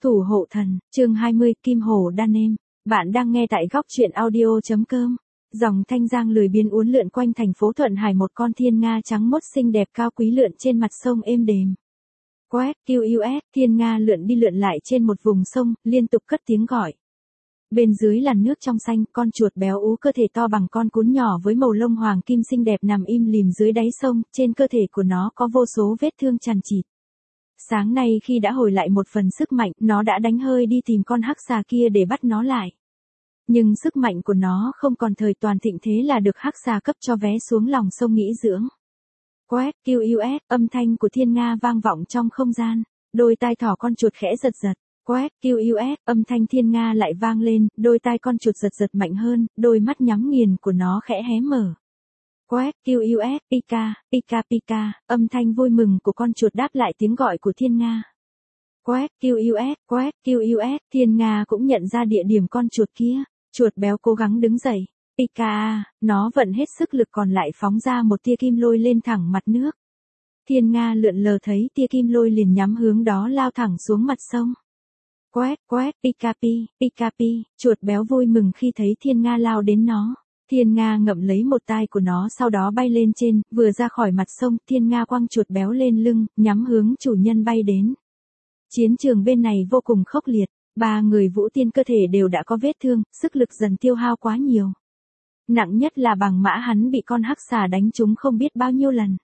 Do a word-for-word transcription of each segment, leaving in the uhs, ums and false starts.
Thủ hộ thần, chương hai mươi, Kim Hổ Đan Êm. Bạn đang nghe tại góc truyện audio chấm com. Dòng thanh giang lười biếng uốn lượn quanh thành phố Thuận Hải, một con thiên nga trắng mốt xinh đẹp cao quý lượn trên mặt sông êm đềm. Quét, quy ét, thiên nga lượn đi lượn lại trên một vùng sông, liên tục cất tiếng gọi. Bên dưới làn nước trong xanh, con chuột béo ú cơ thể to bằng con cún nhỏ với màu lông hoàng kim xinh đẹp nằm im lìm dưới đáy sông, trên cơ thể của nó có vô số vết thương chằng chịt. Sáng nay khi đã hồi lại một phần sức mạnh, nó đã đánh hơi đi tìm con hắc xà kia để bắt nó lại. Nhưng sức mạnh của nó không còn thời toàn thịnh, thế là được hắc xà cấp cho vé xuống lòng sông nghỉ dưỡng. Quét, quy ét, âm thanh của thiên nga vang vọng trong không gian. Đôi tai thỏ con chuột khẽ giật giật. Quét, quy ét, âm thanh thiên nga lại vang lên, đôi tai con chuột giật giật mạnh hơn, đôi mắt nhắm nghiền của nó khẽ hé mở. Quét, quy ét, pika, pika pika, âm thanh vui mừng của con chuột đáp lại tiếng gọi của thiên nga. Quét, quy ét, quét, quy ét, thiên nga cũng nhận ra địa điểm con chuột kia. Chuột béo cố gắng đứng dậy. Pika, nó vận hết sức lực còn lại phóng ra một tia kim lôi lên thẳng mặt nước. Thiên nga lượn lờ thấy tia kim lôi liền nhắm hướng đó lao thẳng xuống mặt sông. Quét, quét, pika pi, pika pi, chuột béo vui mừng khi thấy thiên nga lao đến nó. Thiên nga ngậm lấy một tai của nó sau đó bay lên trên, vừa ra khỏi mặt sông, thiên nga quăng chuột béo lên lưng, nhắm hướng chủ nhân bay đến. Chiến trường bên này vô cùng khốc liệt, ba người Vũ Tiên cơ thể đều đã có vết thương, sức lực dần tiêu hao quá nhiều. Nặng nhất là Bằng Mã, hắn bị con hắc xà đánh trúng không biết bao nhiêu lần.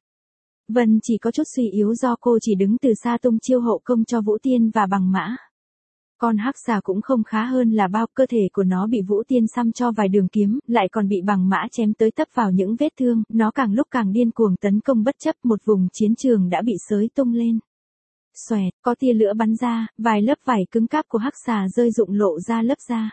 Vân chỉ có chút suy yếu do cô chỉ đứng từ xa tung chiêu hộ công cho Vũ Tiên và Bằng Mã. Con hắc xà cũng không khá hơn là bao, cơ thể của nó bị Vũ Tiên xăm cho vài đường kiếm, lại còn bị Bằng Mã chém tới tấp vào những vết thương, nó càng lúc càng điên cuồng tấn công bất chấp, một vùng chiến trường đã bị xới tung lên. Xoẹt, có tia lửa bắn ra, vài lớp vảy cứng cáp của hắc xà rơi rụng lộ ra lớp da.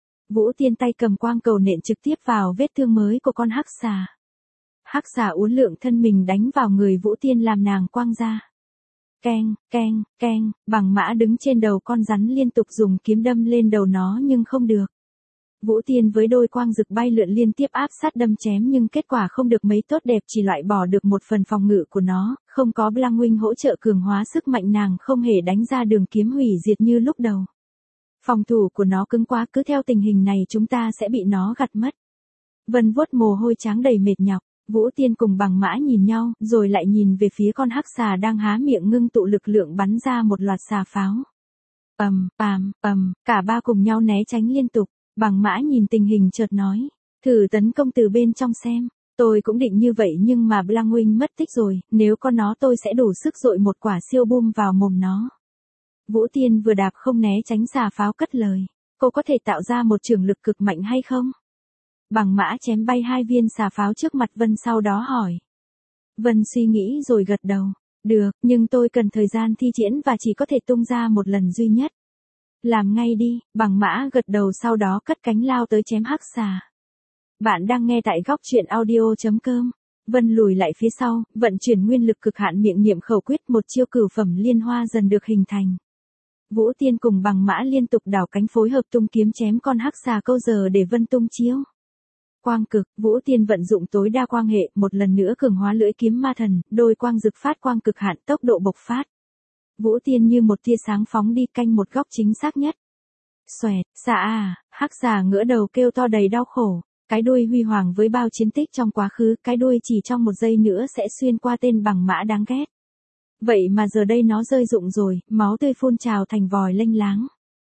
Vũ Tiên tay cầm quang cầu nện trực tiếp vào vết thương mới của con hắc xà. Hắc xà uốn lượn thân mình đánh vào người Vũ Tiên làm nàng quang ra. Keng, keng, keng, Bằng Mã đứng trên đầu con rắn liên tục dùng kiếm đâm lên đầu nó nhưng không được. Vũ Tiên với đôi quang rực bay lượn liên tiếp áp sát đâm chém nhưng kết quả không được mấy tốt đẹp, chỉ loại bỏ được một phần phòng ngự của nó, không có Blanc Wing hỗ trợ cường hóa sức mạnh, nàng không hề đánh ra đường kiếm hủy diệt như lúc đầu. Phòng thủ của nó cứng quá, cứ theo tình hình này chúng ta sẽ bị nó gặt mất. Vân vuốt mồ hôi tráng đầy mệt nhọc. Vũ Tiên cùng Bằng Mã nhìn nhau, rồi lại nhìn về phía con hắc xà đang há miệng ngưng tụ lực lượng bắn ra một loạt xà pháo. Ầm, pàm, ầm, cả ba cùng nhau né tránh liên tục. Bằng Mã nhìn tình hình chợt nói, thử tấn công từ bên trong xem. Tôi cũng định như vậy nhưng mà Blanc Wing mất tích rồi, nếu có nó tôi sẽ đủ sức dội một quả siêu bum vào mồm nó. Vũ Tiên vừa đạp không né tránh xà pháo cất lời, cô có thể tạo ra một trường lực cực mạnh hay không? Bằng Mã chém bay hai viên xà pháo trước mặt Vân sau đó hỏi. Vân suy nghĩ rồi gật đầu. Được, nhưng tôi cần thời gian thi triển và chỉ có thể tung ra một lần duy nhất. Làm ngay đi, Bằng Mã gật đầu sau đó cất cánh lao tới chém hắc xà. Bạn đang nghe tại góc truyện audio chấm com. Vân lùi lại phía sau, vận chuyển nguyên lực cực hạn, miệng niệm khẩu quyết, một chiêu cửu phẩm liên hoa dần được hình thành. Vũ Tiên cùng Bằng Mã liên tục đảo cánh phối hợp tung kiếm chém con hắc xà câu giờ để Vân tung chiêu. Quang cực, Vũ Tiên vận dụng tối đa quang hệ, một lần nữa cường hóa lưỡi kiếm ma thần, đôi quang rực phát quang cực hạn, tốc độ bộc phát. Vũ Tiên như một tia sáng phóng đi, canh một góc chính xác nhất. Xoẹt, xà à, hắc xà ngửa đầu kêu to đầy đau khổ, cái đuôi huy hoàng với bao chiến tích trong quá khứ, cái đuôi chỉ trong một giây nữa sẽ xuyên qua tên Bằng Mã đáng ghét. Vậy mà giờ đây nó rơi rụng rồi, máu tươi phun trào thành vòi lênh láng.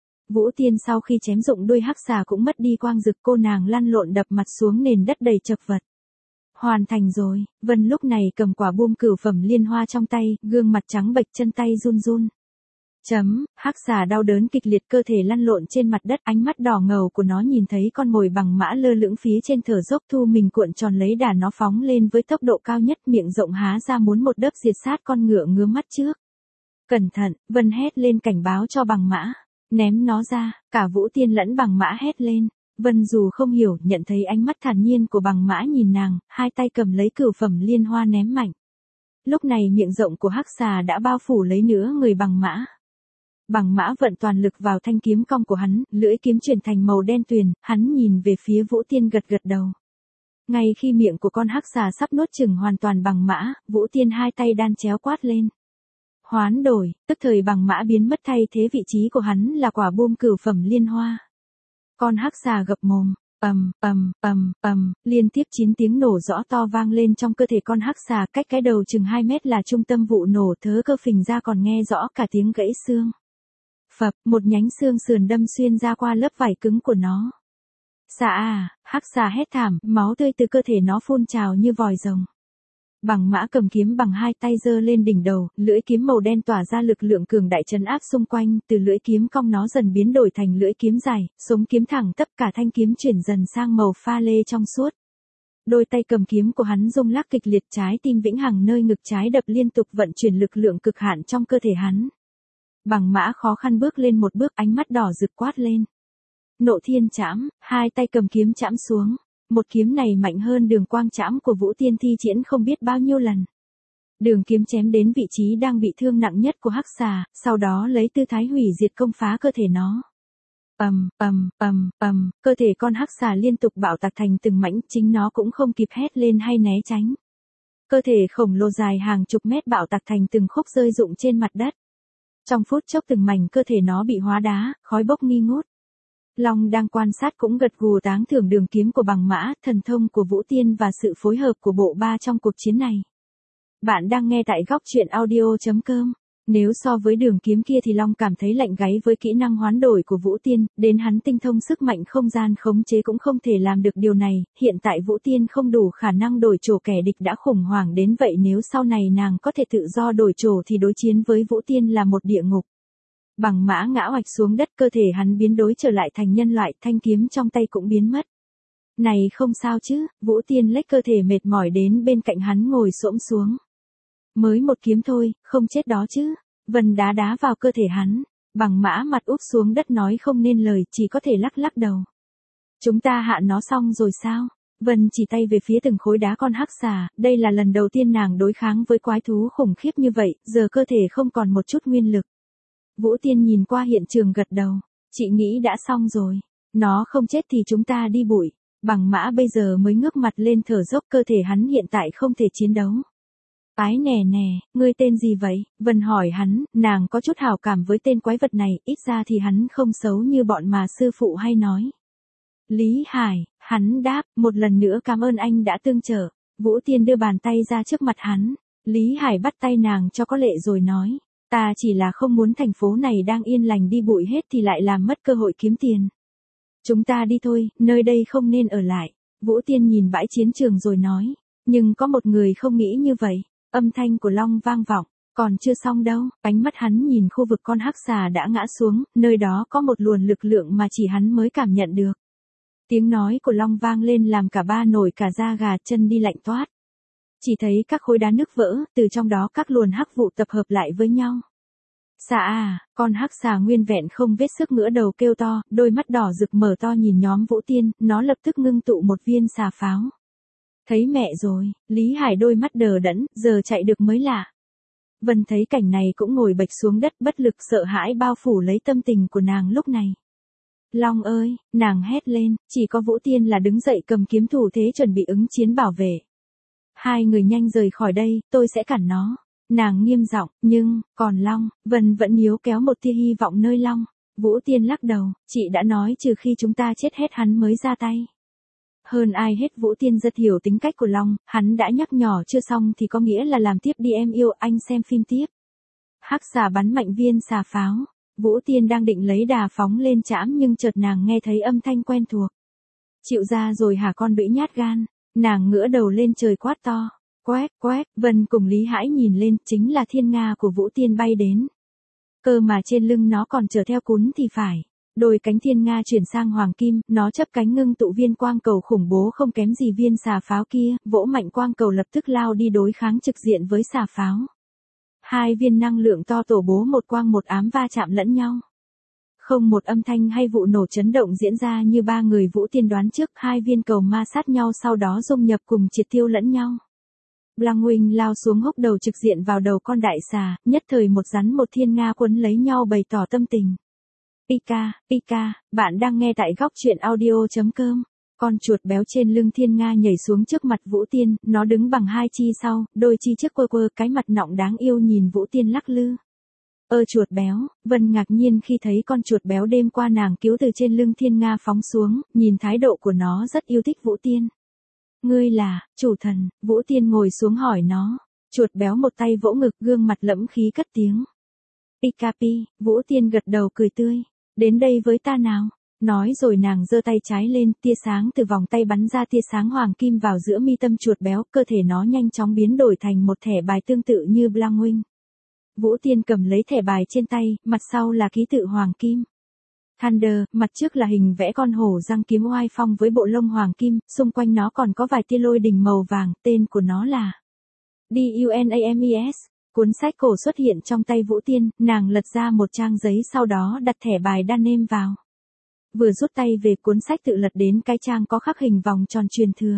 Vũ Tiên sau khi chém rụng đuôi hắc xà cũng mất đi quang rực, cô nàng lăn lộn đập mặt xuống nền đất đầy chật vật. Hoàn thành rồi, Vân lúc này cầm quả buông cửu phẩm liên hoa trong tay, gương mặt trắng bệch, chân tay run run. Chấm, hắc xà đau đớn kịch liệt, cơ thể lăn lộn trên mặt đất, ánh mắt đỏ ngầu của nó nhìn thấy con mồi Bằng Mã lơ lửng phía trên thở dốc, thu mình cuộn tròn lấy đà nó phóng lên với tốc độ cao nhất, miệng rộng há ra muốn một đớp diệt sát con ngựa ngứa mắt trước. Cẩn thận, Vân hét lên cảnh báo cho Bằng Mã. Ném nó ra, cả Vũ Tiên lẫn Bằng Mã hét lên. Vân dù không hiểu, nhận thấy ánh mắt thản nhiên của Bằng Mã nhìn nàng, hai tay cầm lấy cửu phẩm liên hoa ném mạnh. Lúc này miệng rộng của hắc xà đã bao phủ lấy nửa người Bằng Mã. Bằng Mã vận toàn lực vào thanh kiếm cong của hắn, lưỡi kiếm chuyển thành màu đen tuyền, hắn nhìn về phía Vũ Tiên gật gật đầu. Ngay khi miệng của con hắc xà sắp nuốt chửng hoàn toàn Bằng Mã, Vũ Tiên hai tay đan chéo quát lên. Hoán đổi, tức thời bằng mã biến mất thay thế vị trí của hắn là quả bom cửu phẩm liên hoa. Con hắc xà gập mồm, ầm, ầm, ầm, ầm, liên tiếp chín tiếng nổ rõ to vang lên trong cơ thể con hắc xà, cách cái đầu chừng hai mét là trung tâm vụ nổ, thớ cơ phình ra còn nghe rõ cả tiếng gãy xương. Phập, một nhánh xương sườn đâm xuyên ra qua lớp vảy cứng của nó. Xà à, hắc xà hét thảm, máu tươi từ cơ thể nó phun trào như vòi rồng. Bằng mã cầm kiếm bằng hai tay giơ lên đỉnh đầu, lưỡi kiếm màu đen tỏa ra lực lượng cường đại trấn áp xung quanh, từ lưỡi kiếm cong nó dần biến đổi thành lưỡi kiếm dài, sống kiếm thẳng tất cả thanh kiếm chuyển dần sang màu pha lê trong suốt. Đôi tay cầm kiếm của hắn rung lắc kịch liệt, trái tim vĩnh hằng nơi ngực trái đập liên tục vận chuyển lực lượng cực hạn trong cơ thể hắn. Bằng mã khó khăn bước lên một bước, ánh mắt đỏ rực quát lên. Nộ thiên trảm, hai tay cầm kiếm chạm xuống. Một kiếm này mạnh hơn đường quang trảm của Vũ Tiên thi triển không biết bao nhiêu lần. Đường kiếm chém đến vị trí đang bị thương nặng nhất của hắc xà, sau đó lấy tư thái hủy diệt công phá cơ thể nó. Ầm, ầm, ầm, ầm, cơ thể con hắc xà liên tục bạo tạc thành từng mảnh, chính nó cũng không kịp hét lên hay né tránh. Cơ thể khổng lồ dài hàng chục mét bạo tạc thành từng khúc rơi rụng trên mặt đất. Trong phút chốc từng mảnh cơ thể nó bị hóa đá, khói bốc nghi ngút. Long đang quan sát cũng gật gù tán thưởng đường kiếm của bằng mã, thần thông của Vũ Tiên và sự phối hợp của bộ ba trong cuộc chiến này. Bạn đang nghe tại góc truyện audio chấm com. Nếu so với đường kiếm kia thì Long cảm thấy lạnh gáy với kỹ năng hoán đổi của Vũ Tiên, đến hắn tinh thông sức mạnh không gian khống chế cũng không thể làm được điều này, hiện tại Vũ Tiên không đủ khả năng đổi trổ, kẻ địch đã khủng hoảng đến vậy, nếu sau này nàng có thể tự do đổi trổ thì đối chiến với Vũ Tiên là một địa ngục. Bằng mã ngã oạch xuống đất, cơ thể hắn biến đổi trở lại thành nhân loại, thanh kiếm trong tay cũng biến mất. Này không sao chứ, Vũ Tiên lách cơ thể mệt mỏi đến bên cạnh hắn ngồi xổm xuống. Mới một kiếm thôi, không chết đó chứ. Vân đá đá vào cơ thể hắn. Bằng mã mặt úp xuống đất nói không nên lời, chỉ có thể lắc lắc đầu. Chúng ta hạ nó xong rồi sao? Vân chỉ tay về phía từng khối đá con hắc xà, đây là lần đầu tiên nàng đối kháng với quái thú khủng khiếp như vậy, giờ cơ thể không còn một chút nguyên lực. Vũ Tiên nhìn qua hiện trường gật đầu. Chị nghĩ đã xong rồi. Nó không chết thì chúng ta đi bụi. Bằng mã bây giờ mới ngước mặt lên thở dốc, cơ thể hắn hiện tại không thể chiến đấu. Ái nè nè, ngươi tên gì vậy? Vân hỏi hắn, nàng có chút hảo cảm với tên quái vật này, ít ra thì hắn không xấu như bọn mà sư phụ hay nói. Lý Hải, hắn đáp, một lần nữa cảm ơn anh đã tương trợ. Vũ Tiên đưa bàn tay ra trước mặt hắn. Lý Hải bắt tay nàng cho có lệ rồi nói. Ta chỉ là không muốn thành phố này đang yên lành đi bụi hết thì lại làm mất cơ hội kiếm tiền. Chúng ta đi thôi, nơi đây không nên ở lại. Vũ Tiên nhìn bãi chiến trường rồi nói. Nhưng có một người không nghĩ như vậy. Âm thanh của Long vang vọng. Còn chưa xong đâu. Ánh mắt hắn nhìn khu vực con hắc xà đã ngã xuống. Nơi đó có một luồng lực lượng mà chỉ hắn mới cảm nhận được. Tiếng nói của Long vang lên làm cả ba nổi cả da gà, chân đi lạnh toát. Chỉ thấy các khối đá nứt vỡ, từ trong đó các luồn hắc vụ tập hợp lại với nhau. Xà à, con hắc xà nguyên vẹn không vết sức ngửa đầu kêu to, đôi mắt đỏ rực mở to nhìn nhóm Vũ Tiên, nó lập tức ngưng tụ một viên xà pháo. Thấy mẹ rồi, Lý Hải đôi mắt đờ đẫn, giờ chạy được mới lạ. Vân thấy cảnh này cũng ngồi bệch xuống đất, bất lực sợ hãi bao phủ lấy tâm tình của nàng lúc này. Long ơi, nàng hét lên, chỉ có Vũ Tiên là đứng dậy cầm kiếm thủ thế chuẩn bị ứng chiến bảo vệ. Hai người nhanh rời khỏi đây, tôi sẽ cản nó. Nàng nghiêm giọng, nhưng, còn Long, Vân vẫn níu kéo một tia hy vọng nơi Long. Vũ Tiên lắc đầu, chị đã nói trừ khi chúng ta chết hết hắn mới ra tay. Hơn ai hết Vũ Tiên rất hiểu tính cách của Long, hắn đã nhắc nhỏ chưa xong thì có nghĩa là làm tiếp đi em yêu, anh xem phim tiếp. Hắc xà bắn mạnh viên xà pháo. Vũ Tiên đang định lấy đà phóng lên trảm nhưng chợt nàng nghe thấy âm thanh quen thuộc. Chịu ra rồi hả con đũy nhát gan. Nàng ngửa đầu lên trời quát to. Quét, quét, Vân cùng Lý Hải nhìn lên, chính là thiên nga của Vũ Tiên bay đến. Cơ mà trên lưng nó còn chở theo cún thì phải. Đôi cánh thiên nga chuyển sang hoàng kim, nó chấp cánh ngưng tụ viên quang cầu khủng bố không kém gì viên xà pháo kia, vỗ mạnh quang cầu lập tức lao đi đối kháng trực diện với xà pháo. Hai viên năng lượng to tổ bố một quang một ám va chạm lẫn nhau. Không một âm thanh hay vụ nổ chấn động diễn ra như ba người Vũ Tiên đoán trước, hai viên cầu ma sát nhau sau đó dung nhập cùng triệt tiêu lẫn nhau. Blang Huynh lao xuống húc đầu trực diện vào đầu con đại xà, nhất thời một rắn một thiên nga quấn lấy nhau bày tỏ tâm tình. Pika, Pika, bạn đang nghe tại góc truyện audio chấm com. Con chuột béo trên lưng Thiên Nga nhảy xuống trước mặt Vũ Tiên, nó đứng bằng hai chi sau, đôi chi trước quơ quơ cái mặt nọng đáng yêu nhìn Vũ Tiên lắc lư. Ơ chuột béo, Vân ngạc nhiên khi thấy con chuột béo đêm qua nàng cứu từ trên lưng Thiên Nga phóng xuống, nhìn thái độ của nó rất yêu thích Vũ Tiên. Ngươi là, chủ thần, Vũ Tiên ngồi xuống hỏi nó. Chuột béo một tay vỗ ngực, gương mặt lẫm khí cất tiếng. Pikapi, Vũ Tiên gật đầu cười tươi. Đến đây với ta nào. Nói rồi nàng giơ tay trái lên, tia sáng từ vòng tay bắn ra tia sáng hoàng kim vào giữa mi tâm chuột béo, cơ thể nó nhanh chóng biến đổi thành một thẻ bài tương tự như Blangwing. Vũ Tiên cầm lấy thẻ bài trên tay, mặt sau là ký tự hoàng kim. Thunder, mặt trước là hình vẽ con hổ răng kiếm oai phong với bộ lông hoàng kim, xung quanh nó còn có vài tia lôi đình màu vàng, tên của nó là Dunamis. Cuốn sách cổ xuất hiện trong tay Vũ Tiên, nàng lật ra một trang giấy sau đó đặt thẻ bài đan nêm vào. Vừa rút tay về cuốn sách tự lật đến cái trang có khắc hình vòng tròn truyền thừa.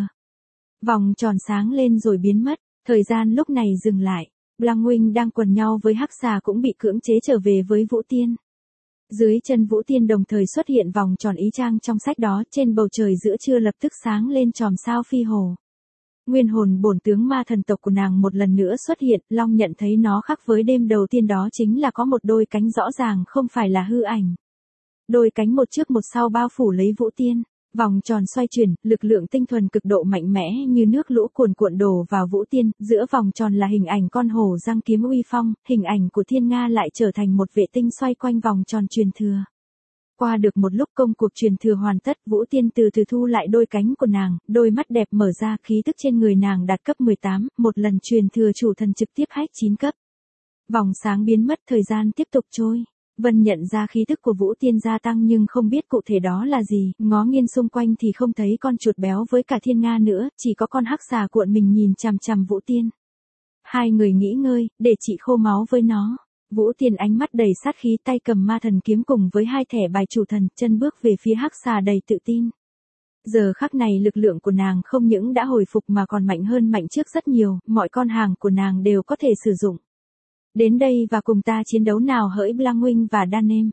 Vòng tròn sáng lên rồi biến mất, thời gian lúc này dừng lại. Blangwing đang quần nhau với hắc xà cũng bị cưỡng chế trở về với Vũ Tiên. Dưới chân Vũ Tiên đồng thời xuất hiện vòng tròn ý trang trong sách đó, trên bầu trời giữa trưa lập tức sáng lên chòm sao phi hồ. Nguyên hồn bổn tướng ma thần tộc của nàng một lần nữa xuất hiện, Long nhận thấy nó khác với đêm đầu tiên đó chính là có một đôi cánh rõ ràng không phải là hư ảnh. Đôi cánh một trước một sau bao phủ lấy Vũ Tiên, vòng tròn xoay chuyển, lực lượng tinh thuần cực độ mạnh mẽ như nước lũ cuồn cuộn đổ vào Vũ Tiên, giữa vòng tròn là hình ảnh con hổ răng kiếm uy phong, hình ảnh của Thiên Nga lại trở thành một vệ tinh xoay quanh vòng tròn truyền thừa. Qua được một lúc công cuộc truyền thừa hoàn tất, Vũ Tiên từ từ thu lại đôi cánh của nàng, đôi mắt đẹp mở ra, khí tức trên người nàng đạt cấp mười tám, một lần truyền thừa chủ thần trực tiếp hack chín cấp. Vòng sáng biến mất, thời gian tiếp tục trôi. Vân nhận ra khí tức của Vũ Tiên gia tăng nhưng không biết cụ thể đó là gì, ngó nghiêng xung quanh thì không thấy con chuột béo với cả Thiên Nga nữa, chỉ có con hắc xà cuộn mình nhìn chằm chằm Vũ Tiên. Hai người nghỉ ngơi, để chị khô máu với nó. Vũ Tiên ánh mắt đầy sát khí, tay cầm ma thần kiếm cùng với hai thẻ bài chủ thần, chân bước về phía hắc xà đầy tự tin. Giờ khắc này lực lượng của nàng không những đã hồi phục mà còn mạnh hơn mạnh trước rất nhiều, mọi con hàng của nàng đều có thể sử dụng. Đến đây và cùng ta chiến đấu nào hỡi Blangwing và Danem.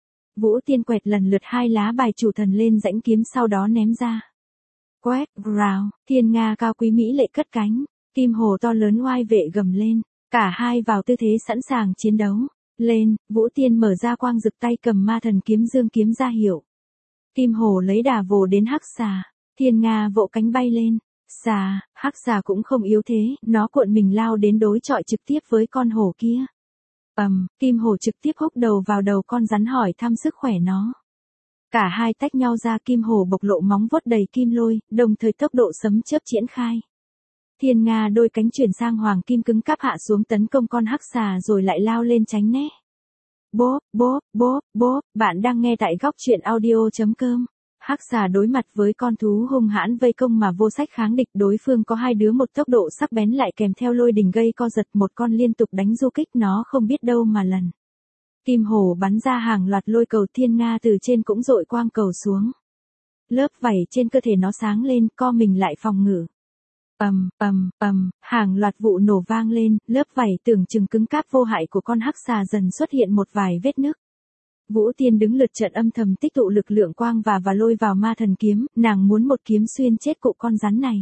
Vũ Tiên quẹt lần lượt hai lá bài chủ thần lên rãnh kiếm sau đó ném ra. Quét, rào, Thiên Nga cao quý mỹ lệ cất cánh, kim hồ to lớn oai vệ gầm lên, cả hai vào tư thế sẵn sàng chiến đấu. Lên, Vũ Tiên mở ra quang rực tay cầm ma thần kiếm dương kiếm ra hiệu. Kim hồ lấy đà vồ đến hắc xà, Thiên Nga vỗ cánh bay lên. Xà, hắc xà cũng không yếu thế, nó cuộn mình lao đến đối chọi trực tiếp với con hổ kia. Ầm, um, kim hổ trực tiếp húc đầu vào đầu con rắn hỏi thăm sức khỏe nó. Cả hai tách nhau ra, kim hổ bộc lộ móng vuốt đầy kim lôi, đồng thời tốc độ sấm chớp triển khai. Thiên Nga đôi cánh chuyển sang hoàng kim cứng cáp hạ xuống tấn công con hắc xà rồi lại lao lên tránh né. Bốp, bốp, bốp, bốp, bạn đang nghe tại góc truyện audio chấm com. Hắc xà đối mặt với con thú hung hãn vây công mà vô sách kháng địch, đối phương có hai đứa một tốc độ sắc bén lại kèm theo lôi đình gây co giật, một con liên tục đánh du kích nó không biết đâu mà lần. Kim hổ bắn ra hàng loạt lôi cầu, Thiên Nga từ trên cũng dội quang cầu xuống. Lớp vảy trên cơ thể nó sáng lên, co mình lại phòng ngự. Ầm, ầm, ầm, hàng loạt vụ nổ vang lên, lớp vảy tưởng chừng cứng cáp vô hại của con hắc xà dần xuất hiện một vài vết nứt. Vũ Tiên đứng lượt trận âm thầm tích tụ lực lượng quang và và lôi vào ma thần kiếm, nàng muốn một kiếm xuyên chết cụ con rắn này.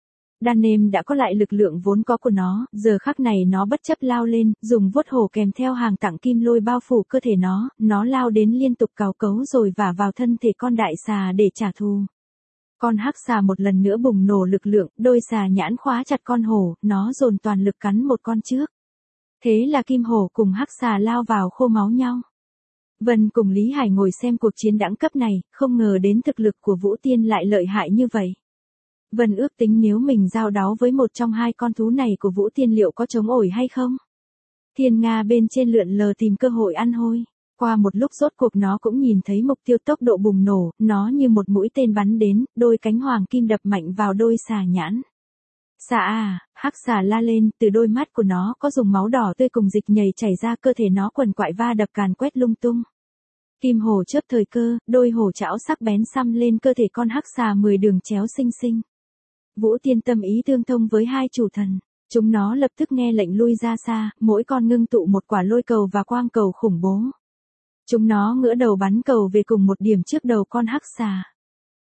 Danem đã có lại lực lượng vốn có của nó, giờ khắc này nó bất chấp lao lên, dùng vuốt hổ kèm theo hàng tặng kim lôi bao phủ cơ thể nó, nó lao đến liên tục cào cấu rồi vả vào thân thể con đại xà để trả thù. Con hắc xà một lần nữa bùng nổ lực lượng, đôi xà nhãn khóa chặt con hổ, nó dồn toàn lực cắn một con trước. Thế là kim hổ cùng hắc xà lao vào khô máu nhau. Vân cùng Lý Hải ngồi xem cuộc chiến đẳng cấp này, không ngờ đến thực lực của Vũ Tiên lại lợi hại như vậy. Vân ước tính nếu mình giao đấu với một trong hai con thú này của Vũ Tiên liệu có chống ổi hay không? Thiên Nga bên trên lượn lờ tìm cơ hội ăn hôi. Qua một lúc rốt cuộc nó cũng nhìn thấy mục tiêu, tốc độ bùng nổ, nó như một mũi tên bắn đến, đôi cánh hoàng kim đập mạnh vào đôi xà nhãn. Xà à, hắc xà la lên, từ đôi mắt của nó có dùng máu đỏ tươi cùng dịch nhầy chảy ra, cơ thể nó quằn quại va đập càn quét lung tung. Kim hổ chớp thời cơ, đôi hổ chảo sắc bén xăm lên cơ thể con hắc xà mười đường chéo xinh xinh. Vũ Tiên tâm ý tương thông với hai chủ thần, chúng nó lập tức nghe lệnh lui ra xa, mỗi con ngưng tụ một quả lôi cầu và quang cầu khủng bố. Chúng nó ngửa đầu bắn cầu về cùng một điểm trước đầu con hắc xà.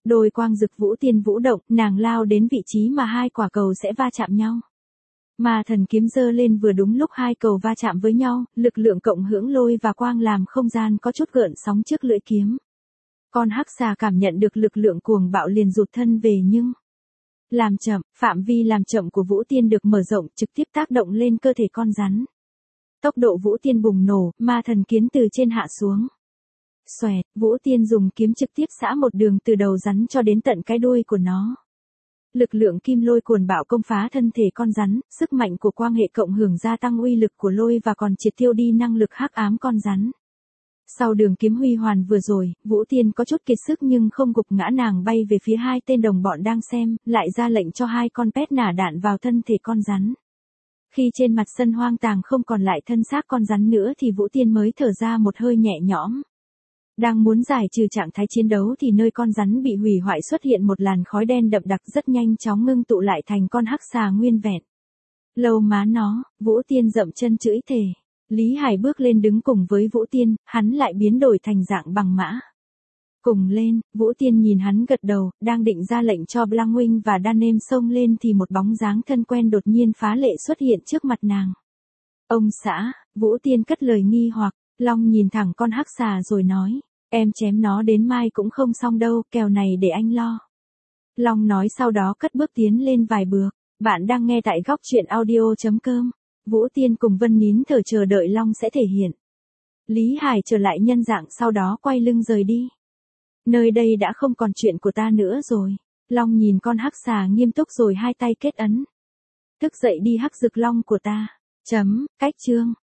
Đôi quang dực Vũ Tiên vũ động, nàng lao đến vị trí mà hai quả cầu sẽ va chạm nhau. Ma thần kiếm giơ lên vừa đúng lúc hai cầu va chạm với nhau, lực lượng cộng hưởng lôi và quang làm không gian có chút gợn sóng trước lưỡi kiếm. Con hắc xà cảm nhận được lực lượng cuồng bạo liền rụt thân về nhưng làm chậm, phạm vi làm chậm của Vũ Tiên được mở rộng, trực tiếp tác động lên cơ thể con rắn. Tốc độ Vũ Tiên bùng nổ, ma thần kiếm từ trên hạ xuống. Xoẹt, Vũ Tiên dùng kiếm trực tiếp xả một đường từ đầu rắn cho đến tận cái đuôi của nó. Lực lượng kim lôi cuồn bạo công phá thân thể con rắn, sức mạnh của quang hệ cộng hưởng gia tăng uy lực của lôi và còn triệt tiêu đi năng lực hắc ám con rắn. Sau đường kiếm huy hoàn vừa rồi, Vũ Tiên có chút kiệt sức nhưng không gục ngã, nàng bay về phía hai tên đồng bọn đang xem, lại ra lệnh cho hai con pet nả đạn vào thân thể con rắn. Khi trên mặt sân hoang tàng không còn lại thân xác con rắn nữa thì Vũ Tiên mới thở ra một hơi nhẹ nhõm. Đang muốn giải trừ trạng thái chiến đấu thì nơi con rắn bị hủy hoại xuất hiện một làn khói đen đậm đặc rất nhanh chóng ngưng tụ lại thành con hắc xà nguyên vẹn. Lâu má nó, Vũ Tiên dậm chân chưỡi thề. Lý Hải bước lên đứng cùng với Vũ Tiên, hắn lại biến đổi thành dạng bằng mã. Cùng lên, Vũ Tiên nhìn hắn gật đầu, đang định ra lệnh cho Blangwing và Danem xông lên thì một bóng dáng thân quen đột nhiên phá lệ xuất hiện trước mặt nàng. Ông xã, Vũ Tiên cất lời nghi hoặc, Long nhìn thẳng con hắc xà rồi nói, em chém nó đến mai cũng không xong đâu, kèo này để anh lo. Long nói sau đó cất bước tiến lên vài bước. Bạn đang nghe tại góc truyện audio chấm com. Vũ Tiên cùng Vân nín thở chờ đợi Long sẽ thể hiện. Lý Hải trở lại nhân dạng sau đó quay lưng rời đi. Nơi đây đã không còn chuyện của ta nữa rồi. Long nhìn con hắc xà nghiêm túc rồi hai tay kết ấn. Thức dậy đi hắc rực long của ta. Chấm, cách chương.